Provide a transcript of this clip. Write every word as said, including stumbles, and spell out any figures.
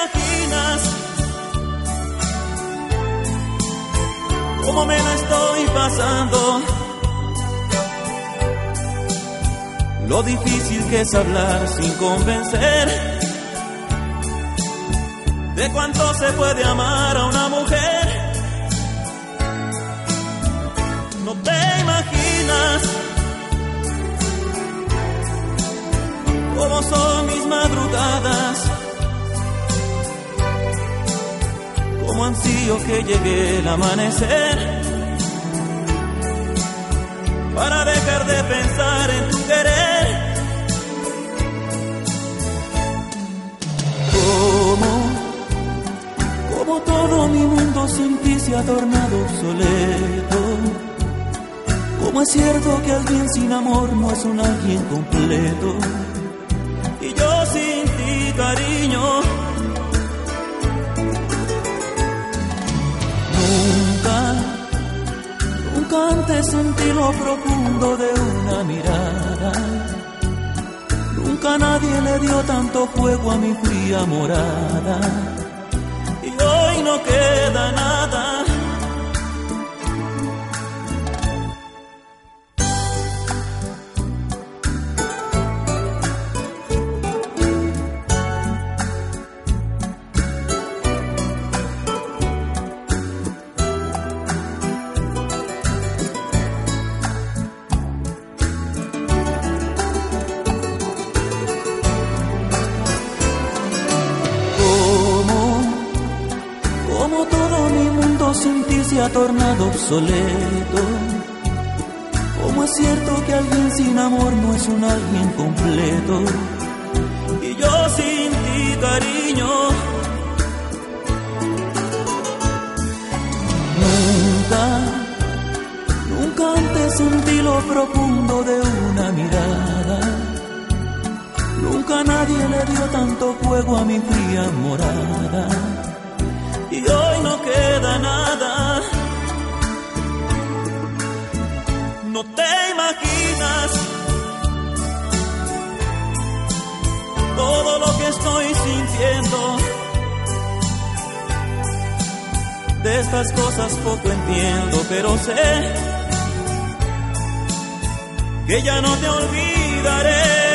imaginas cómo me la estoy pasando. Lo difícil que es hablar sin convencer de cuánto se puede amar a una mujer. No te imaginas cómo son mis madrugadas, cómo ansío que llegue el amanecer para dejar de pensar en tu querer. Cómo, cómo todo mi mundo sin ti se ha tornado obsoleto. Cómo es cierto que alguien sin amor no es un alguien completo. Y yo sin ti, cariño, nunca, nunca antes sentí lo profundo de una mirada. Nunca nadie le dio tanto fuego a mi fría morada. Y hoy no queda nada. Sin ti se ha tornado obsoleto. Como es cierto que alguien sin amor no es un alguien completo. Y yo sin ti, cariño, nunca, nunca antes sentí lo profundo de una mirada. Nunca nadie le dio tanto fuego a mi fría morada. Y hoy no queda nada. No te imaginas todo lo que estoy sintiendo. De estas cosas poco entiendo, pero sé que ya no te olvidaré.